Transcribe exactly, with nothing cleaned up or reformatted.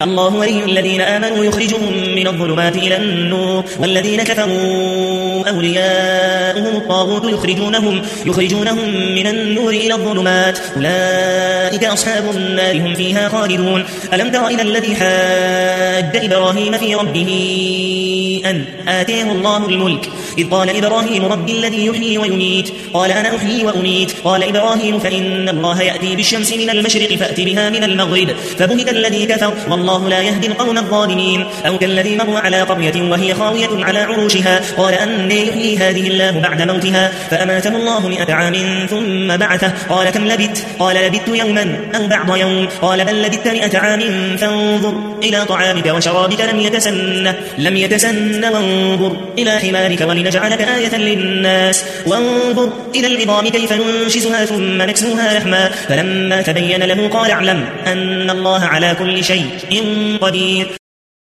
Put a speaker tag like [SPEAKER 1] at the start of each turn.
[SPEAKER 1] الله ولي الذين آمنوا يخرجهم من الظلمات إلى النور والذين كفروا أولياؤهم الطاغوت يخرجونهم, يخرجونهم من النور إلى الظلمات أولئك أصحاب النار هم فيها خالدون. ألم تر إلى الذي حاج إبراهيم في ربه أن آتيه الله الملك إذ قال إبراهيم رب الذي يحيي ويميت قال أنا أحيي وأميت قال إبراهيم فإن الله يأتي بالشمس من المشرق فأت بها من المغرب فبهت الذي كفر والله لا يهدي القوم الظالمين. أو كالذي مر على قرية وهي خاوية على عروشها قال أنى يحيي هذه الله بعد موتها فأماته الله مئة عام ثم بعثه قال كم لبثت قال لبثت يوما أو بعض يوم قال بل لبثت مئة عام فانظر إلى طعامك وشرابك لم يتسنه لم يتسنه وانظر إلى حمارك ولنجعلك آية للناس وانظر إلى العظام كيف ننشزها ثم نكسوها لحما فلما تبين له قال اعلم أن الله على كل شيء قدير.